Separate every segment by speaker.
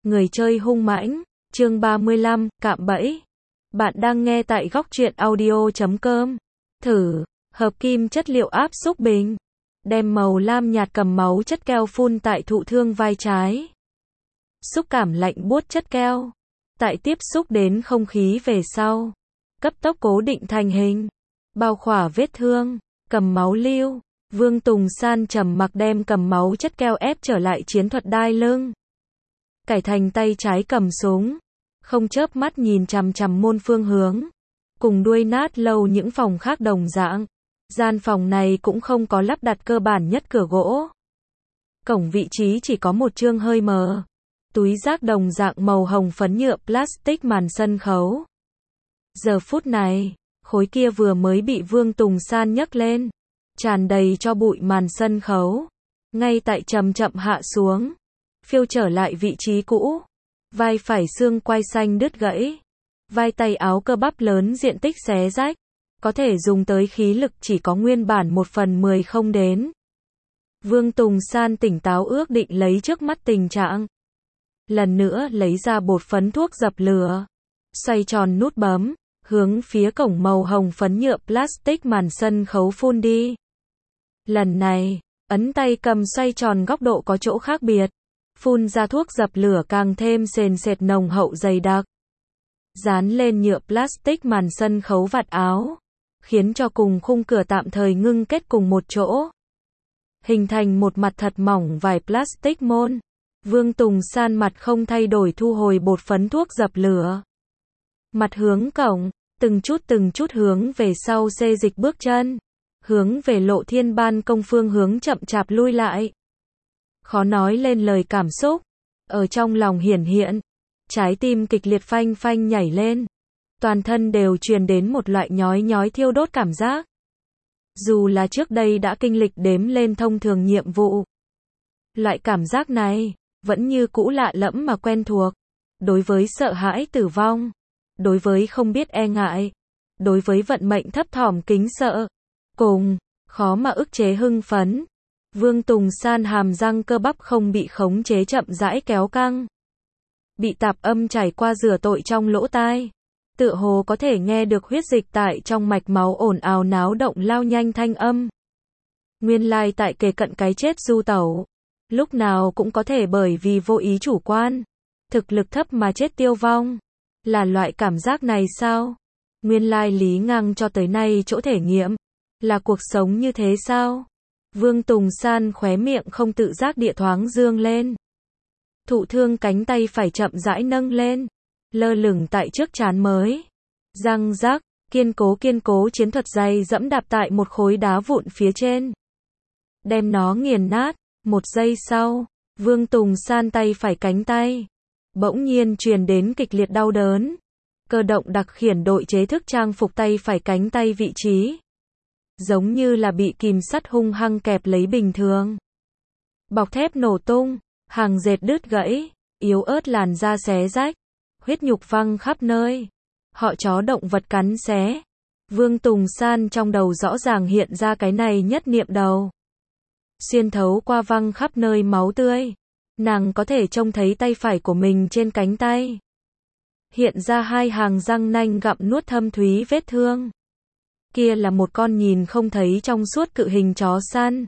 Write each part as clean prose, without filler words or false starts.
Speaker 1: Người chơi hung mãnh, chương 35, cạm bẫy. Bạn đang nghe tại góc truyện audio.com. Thử, hợp kim chất liệu áp xúc bình. Đem màu lam nhạt cầm máu chất keo phun tại thụ thương vai trái. Xúc cảm lạnh buốt chất keo. Tại tiếp xúc đến không khí về sau. Cấp tốc cố định thành hình. Bao khỏa vết thương. Cầm máu lưu. Vương Tùng San trầm mặc đem cầm máu chất keo ép trở lại chiến thuật đai lưng. Cải thành tay trái cầm súng. Không chớp mắt nhìn chằm chằm môn phương hướng. Cùng đuôi nát lâu những phòng khác đồng dạng. Gian phòng này cũng không có lắp đặt cơ bản nhất cửa gỗ. Cổng vị trí chỉ có một chương hơi mờ. Túi rác đồng dạng màu hồng phấn nhựa plastic màn sân khấu. Giờ phút này, khối kia vừa mới bị Vương Tùng San nhấc lên. Tràn đầy cho bụi màn sân khấu. Ngay tại chậm chậm hạ xuống. Phiêu trở lại vị trí cũ. Vai phải xương quai xanh đứt gãy. Vai tay áo cơ bắp lớn diện tích xé rách. Có thể dùng tới khí lực chỉ có nguyên bản 1/10 không đến. Vương Tùng San tỉnh táo ước định lấy trước mắt tình trạng. Lần nữa lấy ra bột phấn thuốc dập lửa. Xoay tròn nút bấm. Hướng phía cổng màu hồng phấn nhựa plastic màn sân khấu phun đi. Lần này, ấn tay cầm xoay tròn góc độ có chỗ khác biệt. Phun ra thuốc dập lửa càng thêm sền sệt nồng hậu dày đặc. Dán lên nhựa plastic màn sân khấu vạt áo. Khiến cho cùng khung cửa tạm thời ngưng kết cùng một chỗ. Hình thành một mặt thật mỏng vải plastic môn. Vương Tùng San mặt không thay đổi thu hồi bột phấn thuốc dập lửa. Mặt hướng cổng, từng chút hướng về sau xê dịch bước chân. Hướng về Lộ Thiên ban công phương hướng chậm chạp lui lại. Khó nói lên lời cảm xúc. Ở trong lòng hiển hiện. Trái tim kịch liệt phanh phanh nhảy lên. Toàn thân đều truyền đến một loại nhói nhói thiêu đốt cảm giác. Dù là trước đây đã kinh lịch đếm lên thông thường nhiệm vụ. Loại cảm giác này, vẫn như cũ lạ lẫm mà quen thuộc. Đối với sợ hãi tử vong. Đối với không biết e ngại. Đối với vận mệnh thấp thỏm kính sợ. Cùng, khó mà ức chế hưng phấn. Vương Tùng San hàm răng cơ bắp không bị khống chế chậm rãi kéo căng. Bị tạp âm trải qua rửa tội trong lỗ tai. Tựa hồ có thể nghe được huyết dịch tại trong mạch máu ồn ào náo động lao nhanh thanh âm. Nguyên lai tại kề cận cái chết du tẩu. Lúc nào cũng có thể bởi vì vô ý chủ quan. Thực lực thấp mà chết tiêu vong. Là loại cảm giác này sao? Nguyên lai Lý Ngang cho tới nay chỗ thể nghiệm. Là cuộc sống như thế sao? Vương Tùng San khóe miệng không tự giác địa thoáng dương lên. Thụ thương cánh tay phải chậm rãi nâng lên. Lơ lửng tại trước trán mới. Răng rác, kiên cố chiến thuật dày dẫm đạp tại một khối đá vụn phía trên. Đem nó nghiền nát. Một giây sau, Vương Tùng San tay phải cánh tay. Bỗng nhiên truyền đến kịch liệt đau đớn. Cơ động đặc khiển đội chế thức trang phục tay phải cánh tay vị trí. Giống như là bị kìm sắt hung hăng kẹp lấy bình thường. Bọc thép nổ tung, hàng dệt đứt gãy, yếu ớt làn da xé rách, huyết nhục văng khắp nơi. Họ chó động vật cắn xé. Vương Tùng San trong đầu rõ ràng hiện ra cái này nhất niệm đầu. Xuyên thấu qua văng khắp nơi máu tươi. Nàng có thể trông thấy tay phải của mình trên cánh tay. Hiện ra hai hàng răng nanh gặm nuốt thâm thúy vết thương. Kia là một con nhìn không thấy trong suốt cự hình chó săn.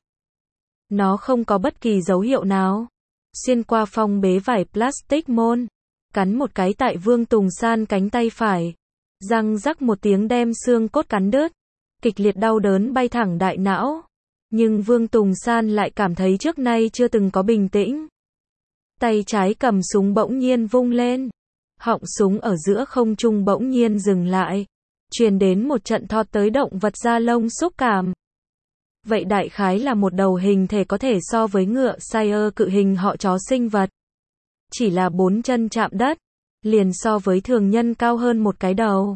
Speaker 1: Nó không có bất kỳ dấu hiệu nào. Xuyên qua phong bế vải plastic môn. Cắn một cái tại Vương Tùng San cánh tay phải. Răng rắc một tiếng đem xương cốt cắn đứt. Kịch liệt đau đớn bay thẳng đại não. Nhưng Vương Tùng San lại cảm thấy trước nay chưa từng có bình tĩnh. Tay trái cầm súng bỗng nhiên vung lên. Họng súng ở giữa không trung bỗng nhiên dừng lại. Truyền đến một trận thọt tới động vật da lông xúc cảm. Vậy đại khái là một đầu hình thể có thể so với ngựa Shire cự hình họ chó sinh vật. Chỉ là 4 chân chạm đất. Liền so với thường nhân cao hơn một cái đầu.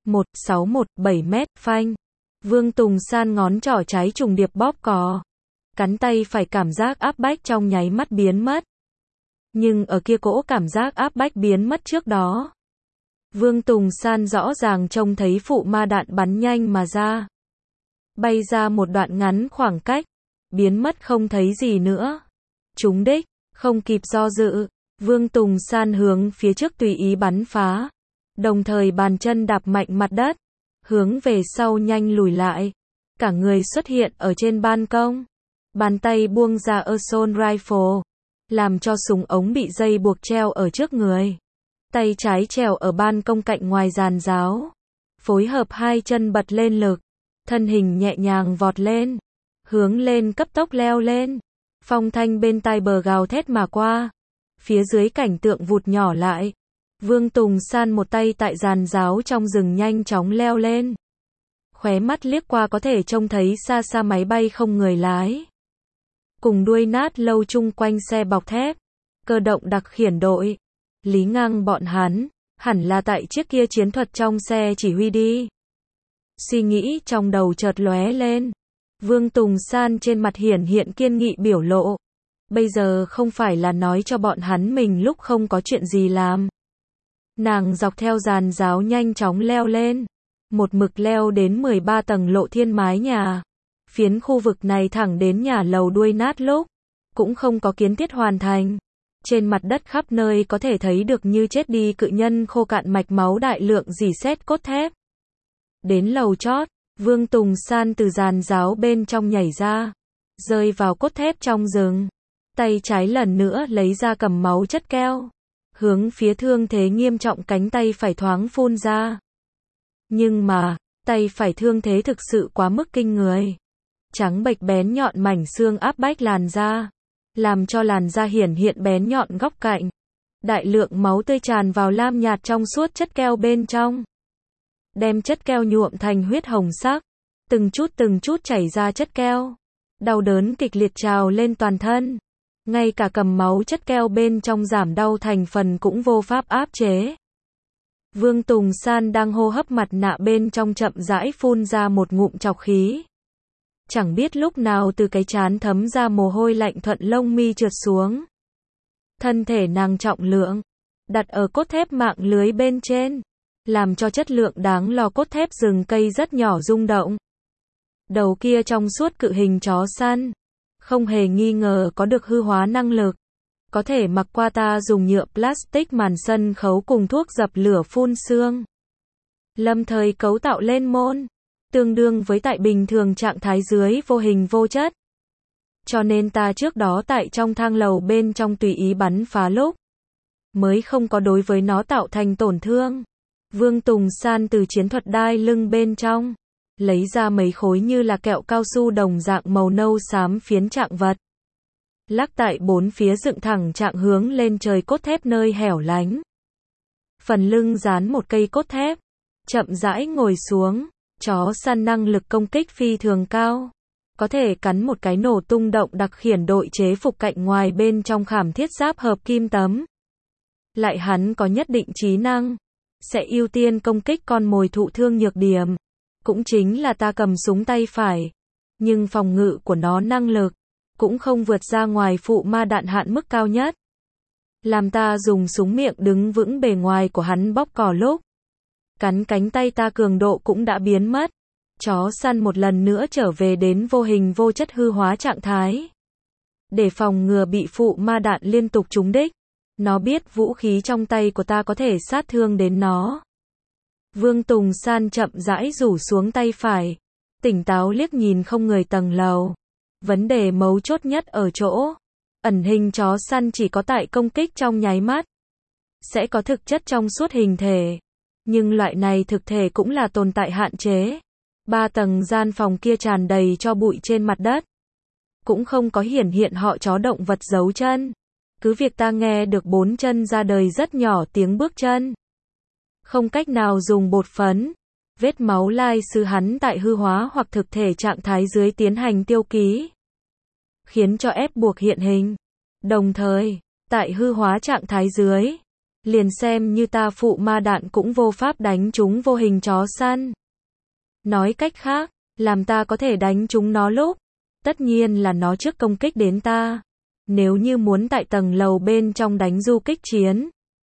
Speaker 1: 1,61,7 mét, phanh. Vương Tùng San ngón trỏ trái trùng điệp bóp cò. Cắn tay phải cảm giác áp bách trong nháy mắt biến mất. Nhưng ở kia cỗ cảm giác áp bách biến mất trước đó. Vương Tùng San rõ ràng trông thấy phụ ma đạn bắn nhanh mà ra. Bay ra một đoạn ngắn khoảng cách. Biến mất không thấy gì nữa. Trúng đích, không kịp do dự. Vương Tùng San hướng phía trước tùy ý bắn phá, đồng thời bàn chân đạp mạnh mặt đất, hướng về sau nhanh lùi lại, cả người xuất hiện ở trên ban công, bàn tay buông ra assault rifle, làm cho súng ống bị dây buộc treo ở trước người, tay trái trèo ở ban công cạnh ngoài giàn giáo, phối hợp hai chân bật lên lực, thân hình nhẹ nhàng vọt lên, hướng lên cấp tốc leo lên, phong thanh bên tai bờ gào thét mà qua, phía dưới cảnh tượng vụt nhỏ lại. Vương Tùng San một tay tại giàn giáo trong rừng nhanh chóng leo lên. Khóe mắt liếc qua có thể trông thấy xa xa máy bay không người lái. Cùng đuôi nát lâu chung quanh xe bọc thép. Cơ động đặc khiển đội. Lý Ngang bọn hắn, hẳn là tại chiếc kia chiến thuật trong xe chỉ huy đi. Suy nghĩ trong đầu chợt lóe lên. Vương Tùng San trên mặt hiển hiện kiên nghị biểu lộ. Bây giờ không phải là nói cho bọn hắn mình lúc không có chuyện gì làm. Nàng dọc theo giàn giáo nhanh chóng leo lên, một mực leo đến 13 tầng lộ thiên mái nhà. Phiến khu vực này thẳng đến nhà lầu đuôi nát lúc, cũng không có kiến thiết hoàn thành. Trên mặt đất khắp nơi có thể thấy được như chết đi cự nhân khô cạn mạch máu đại lượng rỉ sét cốt thép. Đến lầu chót, Vương Tùng San từ giàn giáo bên trong nhảy ra, rơi vào cốt thép trong rừng. Tay trái lần nữa lấy ra cầm máu chất keo, hướng phía thương thế nghiêm trọng cánh tay phải thoáng phun ra. Nhưng mà, tay phải thương thế thực sự quá mức kinh người. Trắng bệch bén nhọn mảnh xương áp bách làn da, làm cho làn da hiển hiện bén nhọn góc cạnh. Đại lượng máu tươi tràn vào lam nhạt trong suốt chất keo bên trong. Đem chất keo nhuộm thành huyết hồng sắc, từng chút chảy ra chất keo. Đau đớn kịch liệt trào lên toàn thân. Ngay cả cầm máu chất keo bên trong giảm đau thành phần cũng vô pháp áp chế. Vương Tùng San đang hô hấp mặt nạ bên trong chậm rãi phun ra một ngụm trọc khí. Chẳng biết lúc nào từ cái trán thấm ra mồ hôi lạnh thuận lông mi trượt xuống. Thân thể nàng trọng lượng, đặt ở cốt thép mạng lưới bên trên, làm cho chất lượng đáng lo cốt thép rừng cây rất nhỏ rung động. Đầu kia trong suốt cự hình chó săn, không hề nghi ngờ có được hư hóa năng lực. Có thể mặc qua ta dùng nhựa plastic màn sân khấu cùng thuốc dập lửa phun sương. Lâm thời cấu tạo lên môn, tương đương với tại bình thường trạng thái dưới vô hình vô chất. Cho nên ta trước đó tại trong thang lầu bên trong tùy ý bắn phá lúc, mới không có đối với nó tạo thành tổn thương. Vương Tùng San từ chiến thuật đai lưng bên trong, lấy ra mấy khối như là kẹo cao su đồng dạng màu nâu xám phiến trạng vật. Lắc tại bốn phía dựng thẳng trạng hướng lên trời cốt thép nơi hẻo lánh. Phần lưng dán một cây cốt thép, chậm rãi ngồi xuống, chó săn năng lực công kích phi thường cao. Có thể cắn một cái nổ tung động đặc khiển đội chế phục cạnh ngoài bên trong khảm thiết giáp hợp kim tấm. Lại hắn có nhất định trí năng, sẽ ưu tiên công kích con mồi thụ thương nhược điểm. Cũng chính là ta cầm súng tay phải. Nhưng phòng ngự của nó năng lực cũng không vượt ra ngoài phụ ma đạn hạn mức cao nhất. Làm ta dùng súng miệng đứng vững bề ngoài của hắn bóp cò lúc. Cắn cánh tay ta cường độ cũng đã biến mất. Chó săn một lần nữa trở về đến vô hình vô chất hư hóa trạng thái. Để phòng ngừa bị phụ ma đạn liên tục trúng đích. Nó biết vũ khí trong tay của ta có thể sát thương đến nó. Vương Tùng San chậm rãi rủ xuống tay phải. Tỉnh táo liếc nhìn không người tầng lầu. Vấn đề mấu chốt nhất ở chỗ, ẩn hình chó săn chỉ có tại công kích trong nháy mắt, sẽ có thực chất trong suốt hình thể, nhưng loại này thực thể cũng là tồn tại hạn chế. 3 tầng gian phòng kia tràn đầy cho bụi trên mặt đất, cũng không có hiển hiện họ chó động vật giấu chân. Cứ việc ta nghe được 4 chân ra đời rất nhỏ tiếng bước chân, không cách nào dùng bột phấn. Vết máu lai sư hắn tại hư hóa hoặc thực thể trạng thái dưới tiến hành tiêu ký, khiến cho ép buộc hiện hình. Đồng thời, tại hư hóa trạng thái dưới, liền xem như ta phụ ma đạn cũng vô pháp đánh trúng vô hình chó săn. Nói cách khác, làm ta có thể đánh trúng nó lúc, tất nhiên là nó trước công kích đến ta. Nếu như muốn tại tầng lầu bên trong đánh du kích chiến,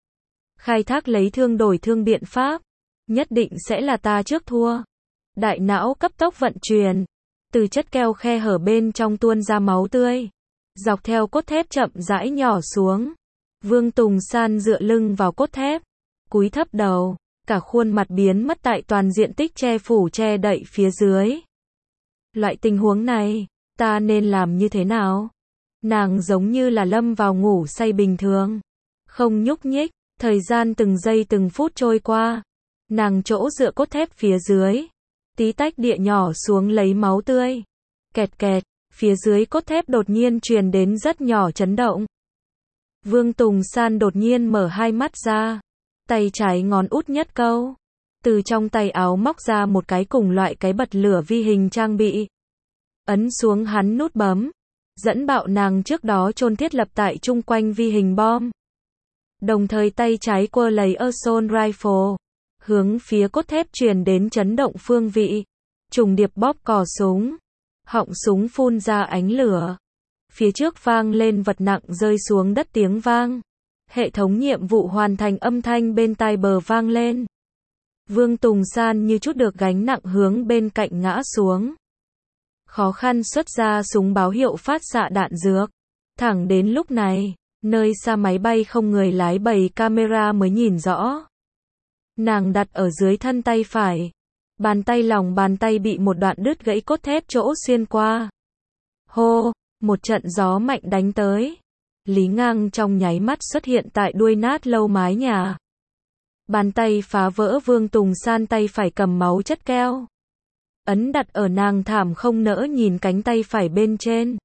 Speaker 1: khai thác lấy thương đổi thương biện pháp, nhất định sẽ là ta trước thua. Đại não cấp tốc vận chuyển, từ chất keo khe hở bên trong tuôn ra máu tươi, dọc theo cốt thép chậm rãi nhỏ xuống. Vương Tùng San dựa lưng vào cốt thép, cúi thấp đầu, cả khuôn mặt biến mất tại toàn diện tích che phủ che đậy phía dưới. Loại tình huống này, ta nên làm như thế nào? Nàng giống như là lâm vào ngủ say bình thường, không nhúc nhích, thời gian từng giây từng phút trôi qua. Nàng chỗ dựa cốt thép phía dưới, tí tách địa nhỏ xuống lấy máu tươi. Kẹt kẹt, phía dưới cốt thép đột nhiên truyền đến rất nhỏ chấn động. Vương Tùng San đột nhiên mở hai mắt ra, tay trái ngón út nhất câu, từ trong tay áo móc ra một cái cùng loại cái bật lửa vi hình trang bị. Ấn xuống hắn nút bấm, dẫn bạo nàng trước đó chôn thiết lập tại chung quanh vi hình bom. Đồng thời tay trái quơ lấy assault rifle, hướng phía cốt thép truyền đến chấn động phương vị, trùng điệp bóp cò súng, họng súng phun ra ánh lửa. Phía trước vang lên vật nặng rơi xuống đất tiếng vang. Hệ thống nhiệm vụ hoàn thành âm thanh bên tai bờ vang lên. Vương Tùng San như chút được gánh nặng hướng bên cạnh ngã xuống. Khó khăn xuất ra súng báo hiệu phát xạ đạn dược. Thẳng đến lúc này, nơi xa máy bay không người lái bầy camera mới nhìn rõ. Nàng đặt ở dưới thân tay phải. Bàn tay lòng bàn tay bị một đoạn đứt gãy cốt thép chỗ xuyên qua. Hô, một trận gió mạnh đánh tới. Lý Ngang trong nháy mắt xuất hiện tại đuôi nát lâu mái nhà. Bàn tay phá vỡ Vương Tùng San tay phải cầm máu chất keo. Ấn đặt ở nàng thảm không nỡ nhìn cánh tay phải bên trên.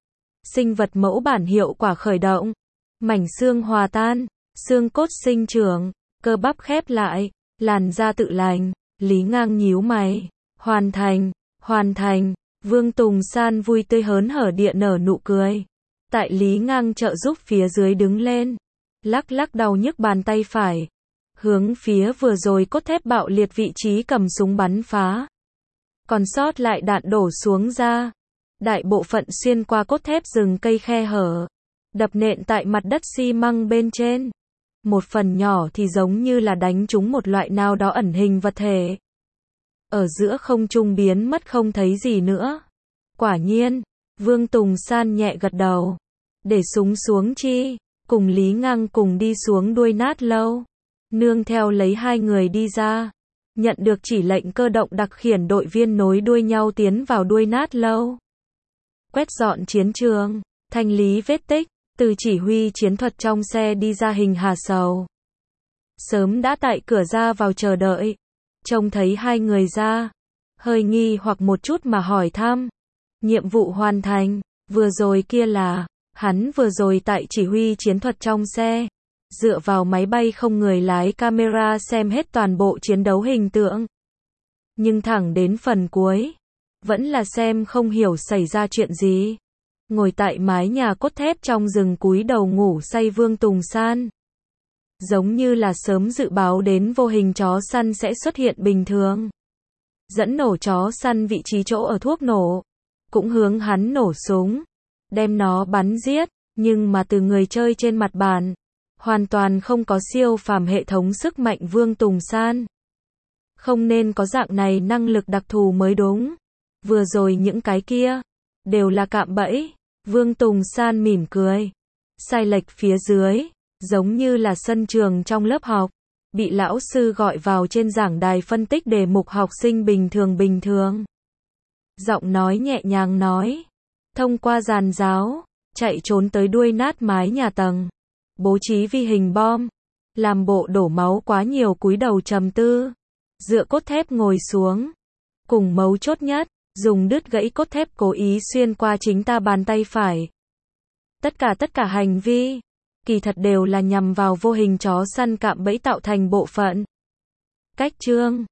Speaker 1: Sinh vật mẫu bản hiệu quả khởi động. Mảnh xương hòa tan, xương cốt sinh trưởng, cơ bắp khép lại, làn da tự lành. Lý Ngang nhíu mày. Hoàn thành, hoàn thành. Vương Tùng San vui tươi hớn hở địa nở nụ cười. Tại Lý Ngang trợ giúp phía dưới đứng lên. Lắc lắc đau nhức bàn tay phải. Hướng phía vừa rồi cốt thép bạo liệt vị trí cầm súng bắn phá. Còn sót lại đạn đổ xuống ra. Đại bộ phận xuyên qua cốt thép rừng cây khe hở. Đập nện tại mặt đất xi măng bên trên. Một phần nhỏ thì giống như là đánh trúng một loại nào đó ẩn hình vật thể. Ở giữa không trung biến mất không thấy gì nữa. Quả nhiên, Vương Tùng San nhẹ gật đầu. Để súng xuống chi, cùng Lý Ngang cùng đi xuống đuôi nát lâu. Nương theo lấy hai người đi ra. Nhận được chỉ lệnh cơ động đặc khiển đội viên nối đuôi nhau tiến vào đuôi nát lâu. Quét dọn chiến trường, thanh lý vết tích, từ chỉ huy chiến thuật trong xe đi ra Hình Hà Sầu. Sớm đã tại cửa ra vào chờ đợi. Trông thấy hai người ra, hơi nghi hoặc một chút mà hỏi thăm. Nhiệm vụ hoàn thành, vừa rồi kia là, hắn vừa rồi tại chỉ huy chiến thuật trong xe, dựa vào máy bay không người lái camera xem hết toàn bộ chiến đấu hình tượng. Nhưng thẳng đến phần cuối, vẫn là xem không hiểu xảy ra chuyện gì. Ngồi tại mái nhà cốt thép trong rừng cúi đầu ngủ say Vương Tùng San. Giống như là sớm dự báo đến vô hình chó săn sẽ xuất hiện bình thường. Dẫn nổ chó săn vị trí chỗ ở thuốc nổ. Cũng hướng hắn nổ súng. Đem nó bắn giết. Nhưng mà từ người chơi trên mặt bàn. Hoàn toàn không có siêu phàm hệ thống sức mạnh Vương Tùng San. Không nên có dạng này năng lực đặc thù mới đúng. Vừa rồi những cái kia. Đều là cạm bẫy. Vương Tùng San mỉm cười. Sai lệch phía dưới. Giống như là sân trường trong lớp học, bị lão sư gọi vào trên giảng đài phân tích đề mục học sinh bình thường. Giọng nói nhẹ nhàng nói, thông qua giàn giáo, chạy trốn tới đuôi nát mái nhà tầng, bố trí vi hình bom, làm bộ đổ máu quá nhiều cúi đầu trầm tư, dựa cốt thép ngồi xuống, cùng mấu chốt nhất, dùng đứt gãy cốt thép cố ý xuyên qua chính ta bàn tay phải. Tất cả hành vi kỳ thật đều là nhằm vào vô hình chó săn cạm bẫy tạo thành bộ phận. Cách chương